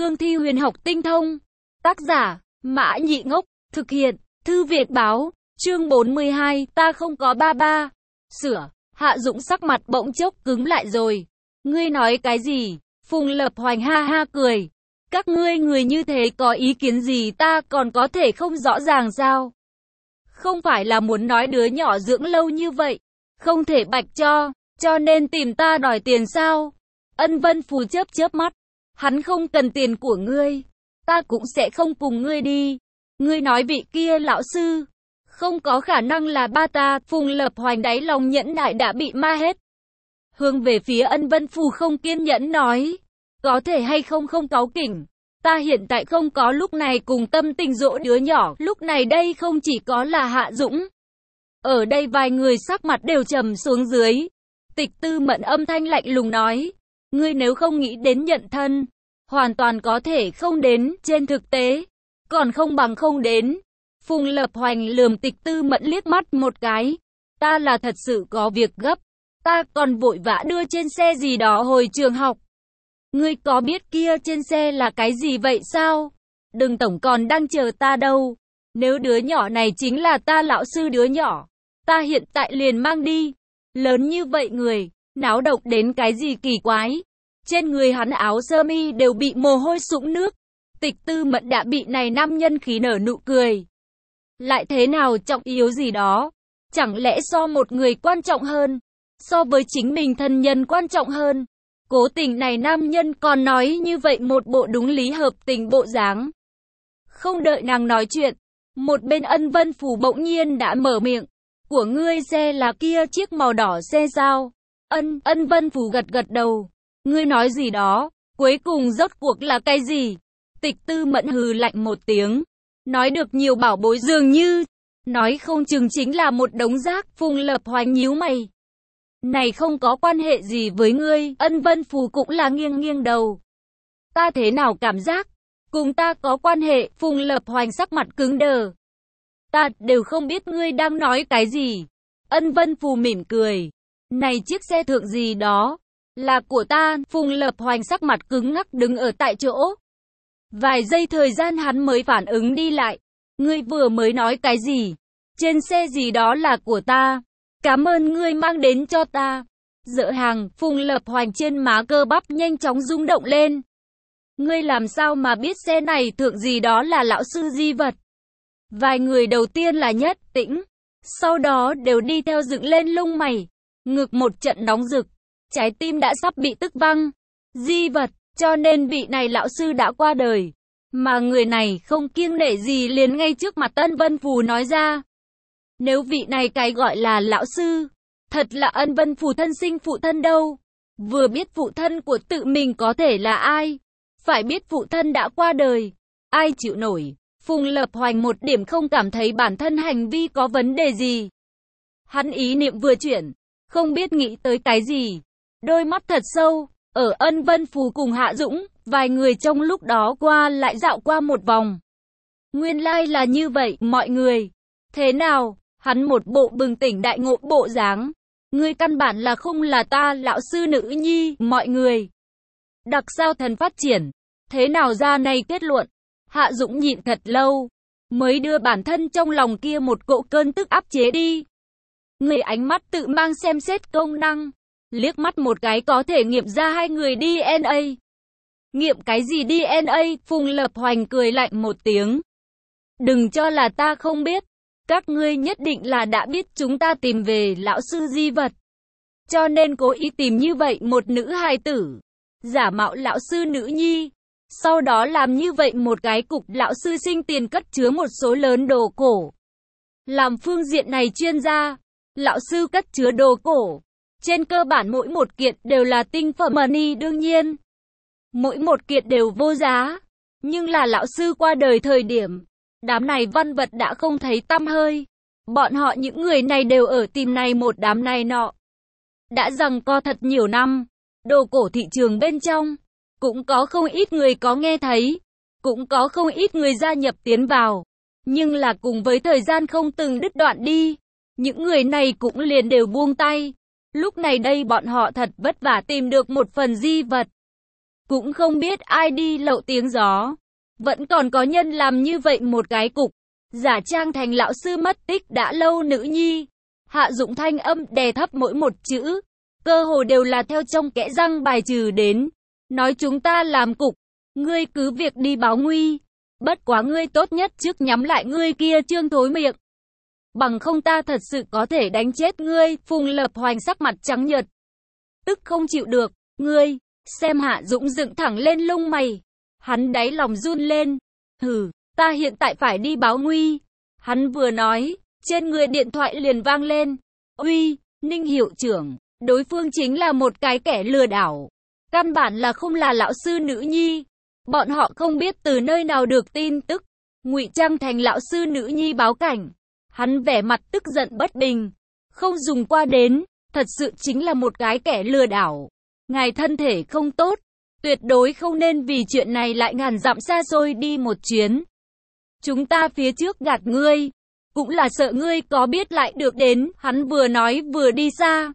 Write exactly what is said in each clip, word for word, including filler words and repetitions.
cương thi huyền học tinh thông. Tác giả, Mã Nhị Ngốc, thực hiện, Thư Việt Báo, chương bốn mươi hai, ta không có ba ba. Sửa, Hạ Dũng sắc mặt bỗng chốc cứng lại rồi. Ngươi nói cái gì? Phùng Lập Hoành ha ha cười. Các ngươi người như thế có ý kiến gì ta còn có thể không rõ ràng sao? Không phải là muốn nói đứa nhỏ dưỡng lâu như vậy, không thể bạch cho, cho nên tìm ta đòi tiền sao? Ân Vân Phù chớp chớp mắt. Hắn không cần tiền của ngươi, ta cũng sẽ không cùng ngươi đi. Ngươi nói vị kia lão sư, không có khả năng là ba ta. Phùng Lập Hoành đáy lòng nhẫn nại đã bị ma hết. Hướng về phía Ân Vân Phù không kiên nhẫn nói, có thể hay không không cáu kỉnh. Ta hiện tại không có lúc này cùng tâm tình dỗ đứa nhỏ. Lúc này đây không chỉ có là Hạ Dũng. Ở đây vài người sắc mặt đều trầm xuống dưới. Tịch Tư Mẫn âm thanh lạnh lùng nói, ngươi nếu không nghĩ đến nhận thân, hoàn toàn có thể không đến. Trên thực tế, còn không bằng không đến. Phùng Lập Hoành lườm Tịch Tư Mẫn liếc mắt một cái. Ta là thật sự có việc gấp. Ta còn vội vã đưa trên xe gì đó hồi trường học. Ngươi có biết kia trên xe là cái gì vậy sao? Đừng tổng còn đang chờ ta đâu. Nếu đứa nhỏ này chính là ta lão sư đứa nhỏ, ta hiện tại liền mang đi. Lớn như vậy người, náo động đến cái gì kỳ quái. Trên người hắn áo sơ mi đều bị mồ hôi sũng nước. Tịch Tư Mẫn đã bị này nam nhân khí nở nụ cười. Lại thế nào trọng yếu gì đó? Chẳng lẽ so một người quan trọng hơn? So với chính mình thân nhân quan trọng hơn? Cố tình này nam nhân còn nói như vậy một bộ đúng lý hợp tình bộ dáng. Không đợi nàng nói chuyện, một bên Ân Vân Phù bỗng nhiên đã mở miệng. Của ngươi xe là kia chiếc màu đỏ xe sao? Ân, Ân Vân Phù gật gật đầu. Ngươi nói gì đó? Cuối cùng rốt cuộc là cái gì? Tịch Tư Mẫn hừ lạnh một tiếng. Nói được nhiều bảo bối dường như. Nói không chừng chính là một đống rác. Phùng Lập Hoành nhíu mày. Này không có quan hệ gì với ngươi. Ân Vân Phù cũng là nghiêng nghiêng đầu. Ta thế nào cảm giác? Cùng ta có quan hệ. Phùng Lập Hoành sắc mặt cứng đờ. Ta đều không biết ngươi đang nói cái gì. Ân Vân Phù mỉm cười. Này chiếc xe thượng gì đó là của ta. Phùng Lập Hoành sắc mặt cứng ngắc đứng ở tại chỗ. Vài giây thời gian hắn mới phản ứng đi lại. Ngươi vừa mới nói cái gì? Trên xe gì đó là của ta. Cảm ơn ngươi mang đến cho ta. Dỡ hàng. Phùng Lập Hoành trên má cơ bắp nhanh chóng rung động lên. Ngươi làm sao mà biết xe này thượng gì đó là lão sư di vật? Vài người đầu tiên là Nhất Tĩnh, sau đó đều đi theo dựng lên lông mày. Ngực một trận nóng rực, trái tim đã sắp bị tức văng. Di vật, cho nên vị này lão sư đã qua đời. Mà người này không kiêng nể gì liền ngay trước mặt Ân Vân Phù nói ra. Nếu vị này cái gọi là lão sư, thật là Ân Vân Phù thân sinh phụ thân đâu. Vừa biết phụ thân của tự mình có thể là ai, phải biết phụ thân đã qua đời, ai chịu nổi. Phùng Lập Hoành một điểm không cảm thấy bản thân hành vi có vấn đề gì. Hắn ý niệm vừa chuyển, không biết nghĩ tới cái gì. Đôi mắt thật sâu, ở Ân Vân Phù cùng Hạ Dũng, vài người trong lúc đó qua lại dạo qua một vòng. Nguyên lai là như vậy, mọi người. Thế nào? Hắn một bộ bừng tỉnh đại ngộ bộ dáng. Ngươi căn bản là không là ta lão sư nữ nhi, mọi người. Đặc sao thần phát triển. Thế nào ra này kết luận? Hạ Dũng nhịn thật lâu, mới đưa bản thân trong lòng kia một cỗ cơn tức áp chế đi. Người ánh mắt tự mang xem xét công năng, liếc mắt một cái có thể nghiệm ra hai người đê en a. Nghiệm cái gì đê en a? Phùng Lập Hoành cười lạnh một tiếng. Đừng cho là ta không biết, các ngươi nhất định là đã biết chúng ta tìm về lão sư di vật. Cho nên cố ý tìm như vậy một nữ hài tử, giả mạo lão sư nữ nhi. Sau đó làm như vậy một cái cục lão sư sinh tiền cất chứa một số lớn đồ cổ. Làm phương diện này chuyên gia, lão sư cất chứa đồ cổ. Trên cơ bản mỗi một kiện đều là tinh phẩm money đương nhiên. Mỗi một kiện đều vô giá. Nhưng là lão sư qua đời thời điểm, đám này văn vật đã không thấy tăm hơi. Bọn họ những người này đều ở tìm này một đám này nọ. Đã giằng co thật nhiều năm, đồ cổ thị trường bên trong. Cũng có không ít người có nghe thấy, cũng có không ít người gia nhập tiến vào. Nhưng là cùng với thời gian không từng đứt đoạn đi, những người này cũng liền đều buông tay. Lúc này đây bọn họ thật vất vả tìm được một phần di vật. cũng không biết ai đi lậu tiếng gió. Vẫn còn có nhân làm như vậy một cái cục, giả trang thành lão sư mất tích đã lâu nữ nhi. Hạ Dũng thanh âm đè thấp mỗi một chữ, cơ hồ đều là theo trong kẽ răng bài trừ đến. Nói chúng ta làm cục, ngươi cứ việc đi báo nguy. Bất quá ngươi tốt nhất trước nhắm lại ngươi kia trương thối miệng. Bằng không ta thật sự có thể đánh chết ngươi. Phùng Lập Hoành sắc mặt trắng nhợt, tức không chịu được. Ngươi, xem Hạ Dũng dựng thẳng lên lông mày. Hắn đáy lòng run lên. Hừ, ta hiện tại phải đi báo nguy. Hắn vừa nói, trên người điện thoại liền vang lên. Uy, Ninh hiệu trưởng, đối phương chính là một cái kẻ lừa đảo. Căn bản là không là lão sư nữ nhi. Bọn họ không biết từ nơi nào được tin tức, ngụy trang thành lão sư nữ nhi báo cảnh. Hắn vẻ mặt tức giận bất bình. Không dùng qua đến, thật sự chính là một cái kẻ lừa đảo. Ngài thân thể không tốt, tuyệt đối không nên vì chuyện này lại ngàn dặm xa xôi đi một chuyến. Chúng ta phía trước gạt ngươi, cũng là sợ ngươi có biết lại được đến. Hắn vừa nói vừa đi xa.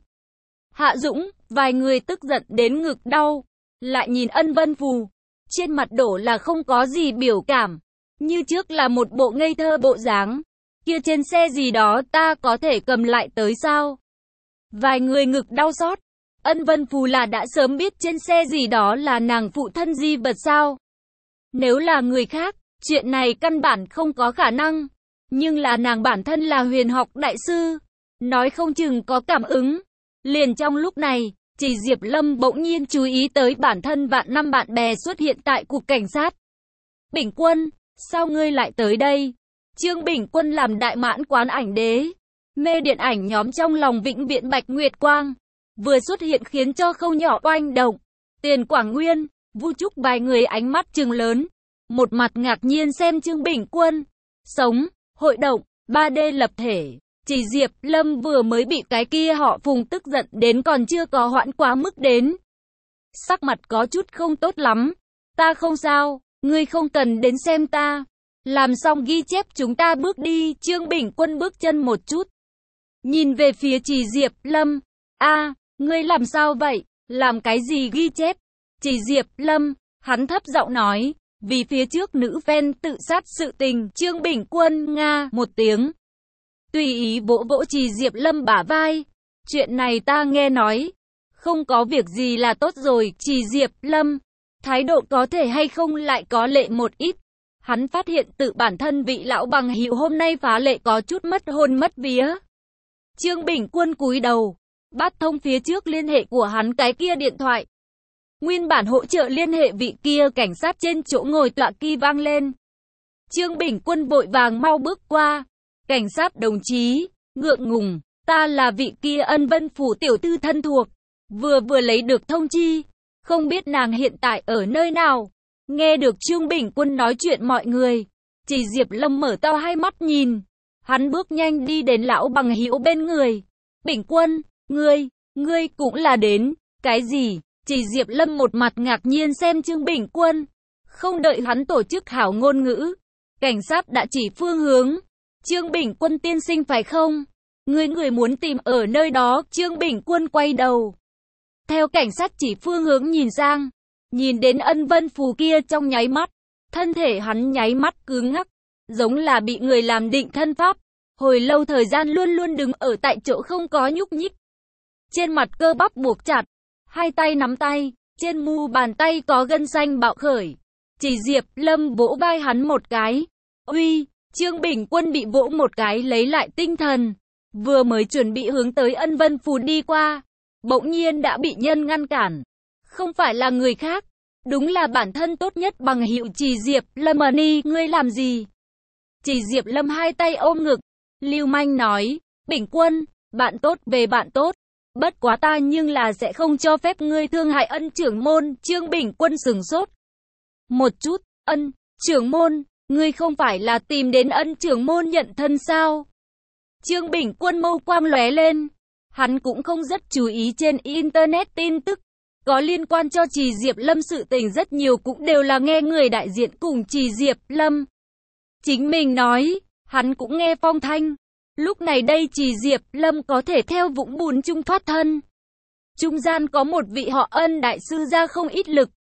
Hạ Dũng, vài người tức giận đến ngực đau, lại nhìn Ân Vân Phù. Trên mặt đổ là không có gì biểu cảm, như trước là một bộ ngây thơ bộ dáng. Kia trên xe gì đó ta có thể cầm lại tới sao? Vài người ngực đau xót. Ân Vân Phù là đã sớm biết trên xe gì đó là nàng phụ thân di vật sao? Nếu là người khác, chuyện này căn bản không có khả năng. Nhưng là nàng bản thân là huyền học đại sư, nói không chừng có cảm ứng. Liền trong lúc này, chỉ Diệp Lâm bỗng nhiên chú ý tới bản thân vạn năm bạn bè xuất hiện tại cục cảnh sát. Bình Quân, sao ngươi lại tới đây? Trương Bình Quân làm đại mãn quán ảnh đế, mê điện ảnh nhóm trong lòng vĩnh viễn Bạch Nguyệt Quang, vừa xuất hiện khiến cho không nhỏ oanh động. Tiền Quảng Nguyên, Vu Trúc vài người ánh mắt trừng lớn, một mặt ngạc nhiên xem Trương Bình Quân. Sống, hội động, ba D lập thể. Chỉ Diệp Lâm vừa mới bị cái kia họ Phùng tức giận đến còn chưa có hoãn quá mức đến. Sắc mặt có chút không tốt lắm. Ta không sao, ngươi không cần đến xem ta. Làm xong ghi chép chúng ta bước đi. Trương Bình Quân bước chân một chút, nhìn về phía Chỉ Diệp Lâm. A, ngươi làm sao vậy? Làm cái gì ghi chép? Chỉ Diệp Lâm, hắn thấp giọng nói, vì phía trước nữ fan tự sát sự tình. Trương Bình Quân nga một tiếng, tùy ý vỗ vỗ Chỉ Diệp Lâm bả vai. Chuyện này ta nghe nói, không có việc gì là tốt rồi. Chỉ Diệp Lâm, thái độ có thể hay không lại có lệ một ít. Hắn phát hiện tự bản thân vị lão bằng hữu hôm nay phá lệ có chút mất hồn mất vía. Trương Bình Quân cúi đầu, bắt thông phía trước liên hệ của hắn cái kia điện thoại. Nguyên bản hỗ trợ liên hệ vị kia cảnh sát trên chỗ ngồi tọa kỳ vang lên. Trương Bình Quân vội vàng mau bước qua. Cảnh sát đồng chí, ngượng ngùng, ta là vị kia Ân Vân Phủ tiểu thư thân thuộc, vừa vừa lấy được thông chi, không biết nàng hiện tại ở nơi nào. Nghe được Trương Bình Quân nói chuyện mọi người, Chỉ Diệp Lâm mở to hai mắt nhìn, hắn bước nhanh đi đến lão bằng hữu bên người. Bình Quân, ngươi, ngươi cũng là đến, cái gì? Chỉ Diệp Lâm một mặt ngạc nhiên xem Trương Bình Quân, không đợi hắn tổ chức hảo ngôn ngữ, cảnh sát đã chỉ phương hướng. Trương Bình Quân tiên sinh phải không? Người người muốn tìm ở nơi đó. Trương Bình Quân quay đầu, theo cảnh sát chỉ phương hướng nhìn sang, nhìn đến Ân Vân Phù kia trong nháy mắt, thân thể hắn nháy mắt cứng ngắc, giống là bị người làm định thân pháp, hồi lâu thời gian luôn luôn đứng ở tại chỗ không có nhúc nhích. Trên mặt cơ bắp buộc chặt, hai tay nắm tay, trên mu bàn tay có gân xanh bạo khởi. Chỉ Diệp Lâm vỗ vai hắn một cái. Uy! Trương Bình Quân bị vỗ một cái lấy lại tinh thần, vừa mới chuẩn bị hướng tới Ân Vân Phù đi qua, bỗng nhiên đã bị nhân ngăn cản. Không phải là người khác, đúng là bản thân tốt nhất bằng hữu Chỉ Diệp Lâm. Ni, ngươi làm gì? Chỉ Diệp Lâm hai tay ôm ngực, lưu manh nói, Bình Quân, bạn tốt về bạn tốt, bất quá ta nhưng là sẽ không cho phép ngươi thương hại Ân trưởng môn. Trương Bình Quân sửng sốt một chút. Ân trưởng môn, ngươi không phải là tìm đến Ân trưởng môn nhận thân sao? Trương Bình Quân mâu quang lóe lên, hắn cũng không rất chú ý trên internet tin tức có liên quan cho Chỉ Diệp Lâm. Sự tình rất nhiều cũng đều là nghe người đại diện cùng Chỉ Diệp Lâm chính mình nói, hắn cũng nghe phong thanh. Lúc này đây Chỉ Diệp Lâm có thể theo vũng bùn chung thoát thân, trung gian có một vị họ Ân đại sư ra không ít lực.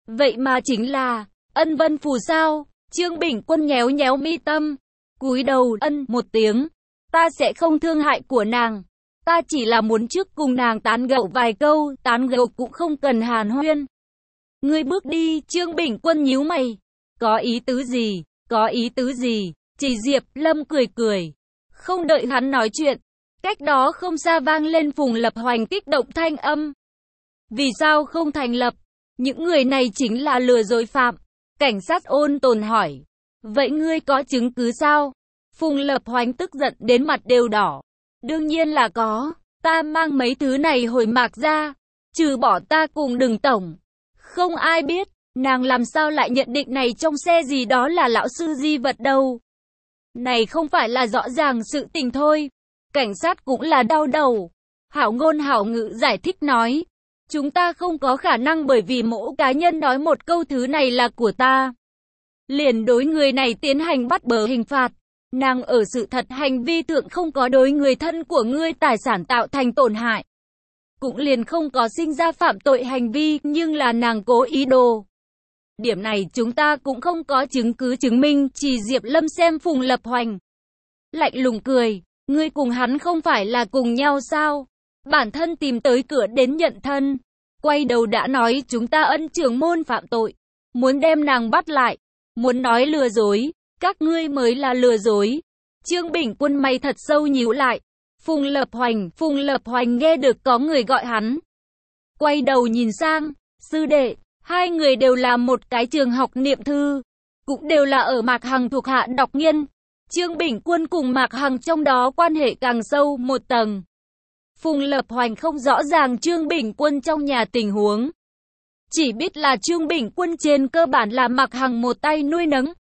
Vậy mà chính là Ân Vân Phù sao? Trương Bình Quân nhéo nhéo mi tâm, cúi đầu ân một tiếng. Ta sẽ không thương hại của nàng. Ta chỉ là muốn trước cùng nàng tán gẫu vài câu, tán gẫu cũng không cần hàn huyên. Ngươi bước đi, Trương Bình Quân nhíu mày. Có ý tứ gì? Có ý tứ gì? Chỉ Diệp Lâm cười cười. Không đợi hắn nói chuyện, cách đó không xa vang lên Phùng Lập Hoành kích động thanh âm. Vì sao không thành lập? Những người này chính là lừa dối phạm. Cảnh sát ôn tồn hỏi. Vậy ngươi có chứng cứ sao? Phùng Lập Hoành tức giận đến mặt đều đỏ. Đương nhiên là có. Ta mang mấy thứ này hồi Mạc ra. Trừ bỏ ta cùng Đừng tổng. Không ai biết. Nàng làm sao lại nhận định này trong xe gì đó là lão sư di vật đâu. Này không phải là rõ ràng sự tình thôi. Cảnh sát cũng là đau đầu. Hảo ngôn hảo ngữ giải thích nói. Chúng ta không có khả năng bởi vì mỗi cá nhân nói một câu thứ này là của ta. Liền đối người này tiến hành bắt bớ hình phạt. Nàng ở sự thật hành vi thượng không có đối người thân của ngươi tài sản tạo thành tổn hại. Cũng liền không có sinh ra phạm tội hành vi nhưng là nàng cố ý đồ. Điểm này chúng ta cũng không có chứng cứ chứng minh. Chỉ Diệp Lâm xem Phùng Lập Hoành. Lạnh lùng cười. Ngươi cùng hắn không phải là cùng nhau sao? Bản thân tìm tới cửa đến nhận thân. Quay đầu đã nói chúng ta Ân trưởng môn phạm tội. Muốn đem nàng bắt lại. Muốn nói lừa dối. Các ngươi mới là lừa dối. Trương Bình Quân mày thật sâu nhíu lại. Phùng Lập Hoành. Phùng Lập Hoành nghe được có người gọi hắn. Quay đầu nhìn sang. Sư đệ. Hai người đều là một cái trường học niệm thư. Cũng đều là ở Mạc Hằng thuộc hạ đọc nghiên. Trương Bình Quân cùng Mạc Hằng trong đó quan hệ càng sâu một tầng. Phùng Lập Hoành không rõ ràng Trương Bình Quân trong nhà tình huống. Chỉ biết là Trương Bình Quân trên cơ bản là Mạc Hằng một tay nuôi nấng.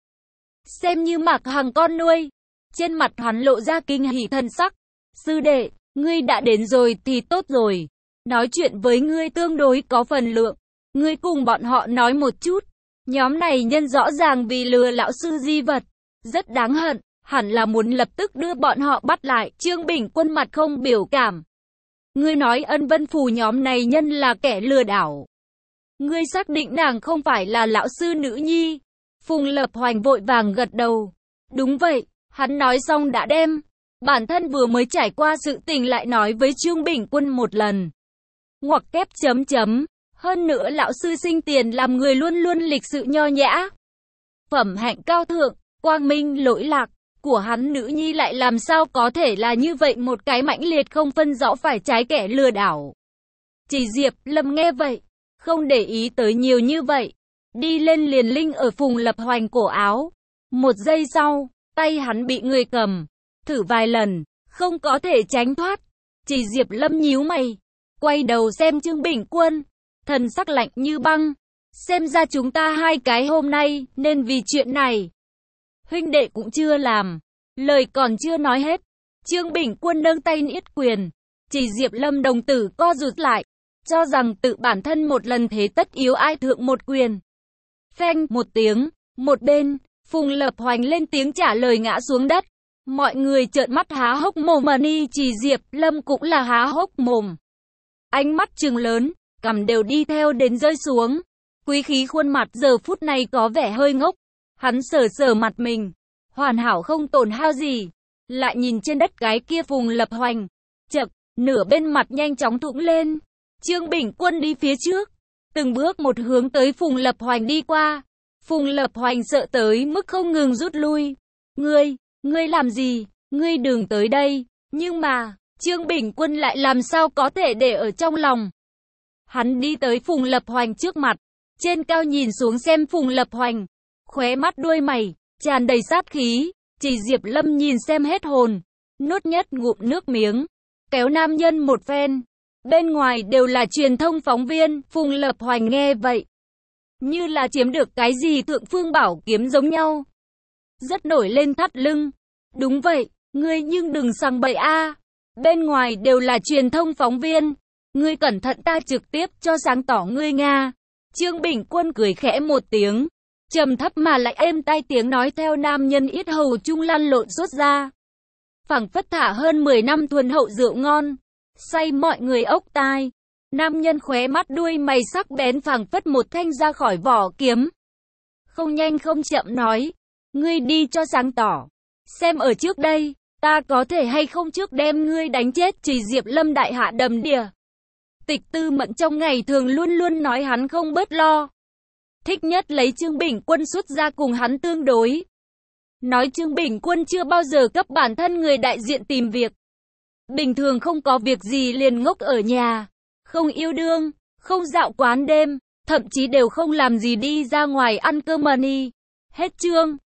Xem như Mạc Hằng con nuôi. Trên mặt hắn lộ ra kinh hỉ thần sắc. Sư đệ, ngươi đã đến rồi thì tốt rồi. Nói chuyện với ngươi tương đối có phần lượng. Ngươi cùng bọn họ nói một chút. Nhóm này nhân rõ ràng vì lừa lão sư di vật. Rất đáng hận. Hẳn là muốn lập tức đưa bọn họ bắt lại. Trương Bình Quân mặt không biểu cảm. Ngươi nói Ân Vân Phù nhóm này nhân là kẻ lừa đảo. Ngươi xác định nàng không phải là lão sư nữ nhi. Phùng Lập Hoành vội vàng gật đầu. Đúng vậy, hắn nói xong đã đem. Bản thân vừa mới trải qua sự tình lại nói với Trương Bình Quân một lần. Ngoặc kép chấm chấm. Hơn nữa lão sư sinh tiền làm người luôn luôn lịch sự nho nhã. Phẩm hạnh cao thượng, quang minh lỗi lạc. Của hắn nữ nhi lại làm sao có thể là như vậy một cái mãnh liệt không phân rõ phải trái kẻ lừa đảo. Chỉ Diệp Lâm nghe vậy, không để ý tới nhiều như vậy. Đi lên liền linh ở Phùng Lập Hoành cổ áo. Một giây sau, tay hắn bị người cầm. Thử vài lần, không có thể tránh thoát. Chỉ Diệp Lâm nhíu mày. Quay đầu xem Trương Bình Quân. Thần sắc lạnh như băng. Xem ra chúng ta hai cái hôm nay, nên vì chuyện này. Huynh đệ cũng chưa làm. Lời còn chưa nói hết. Trương Bình Quân nâng tay niết quyền. Chỉ Diệp Lâm đồng tử co rụt lại. Cho rằng tự bản thân một lần thế tất yếu ai thượng một quyền. Phanh một tiếng. Một bên. Phùng Lập Hoành lên tiếng trả lời ngã xuống đất. Mọi người trợn mắt há hốc mồm mà ni Chỉ Diệp Lâm cũng là há hốc mồm. Ánh mắt trừng lớn. Cằm đều đi theo đến rơi xuống. Quý khí khuôn mặt giờ phút này có vẻ hơi ngốc. Hắn sờ sờ mặt mình. Hoàn hảo không tổn hao gì. Lại nhìn trên đất cái kia Phùng Lập Hoành. Chậc, nửa bên mặt nhanh chóng thủng lên. Trương Bình Quân đi phía trước. Từng bước một hướng tới Phùng Lập Hoành đi qua. Phùng Lập Hoành sợ tới mức không ngừng rút lui. Ngươi, ngươi làm gì? Ngươi đừng tới đây. Nhưng mà, Trương Bình Quân lại làm sao có thể để ở trong lòng. Hắn đi tới Phùng Lập Hoành trước mặt. Trên cao nhìn xuống xem Phùng Lập Hoành. Khóe mắt đuôi mày, tràn đầy sát khí. Chỉ Diệp Lâm nhìn xem hết hồn. Nuốt nhất ngụm nước miếng. Kéo nam nhân một phen. Bên ngoài đều là truyền thông phóng viên. Phùng Lập Hoành nghe vậy. Như là chiếm được cái gì thượng phương bảo kiếm giống nhau. Rất nổi lên thắt lưng. Đúng vậy, ngươi nhưng đừng sằng bậy a. Bên ngoài đều là truyền thông phóng viên. Ngươi cẩn thận ta trực tiếp cho sáng tỏ ngươi Nga. Trương Bình Quân cười khẽ một tiếng. Trầm thấp mà lại êm tai tiếng nói theo nam nhân yết hầu trung lăn lộn xuất ra. Phảng phất thả hơn mười năm thuần hậu rượu ngon. Say mọi người ốc tai. Nam nhân khóe mắt đuôi mày sắc bén phảng phất một thanh ra khỏi vỏ kiếm. Không nhanh không chậm nói, ngươi đi cho sáng tỏ. Xem ở trước đây, ta có thể hay không trước đem ngươi đánh chết. Chỉ Diệp Lâm đại hạ đầm đìa. Tịch Tư Mẫn trong ngày thường luôn luôn nói hắn không bớt lo. Thích nhất lấy Trương Bình Quân xuất ra cùng hắn tương đối. Nói Trương Bình Quân chưa bao giờ cấp bản thân người đại diện tìm việc. Bình thường không có việc gì liền ngốc ở nhà. Không yêu đương, không dạo quán đêm, thậm chí đều không làm gì đi ra ngoài ăn cơm money. Hết chương.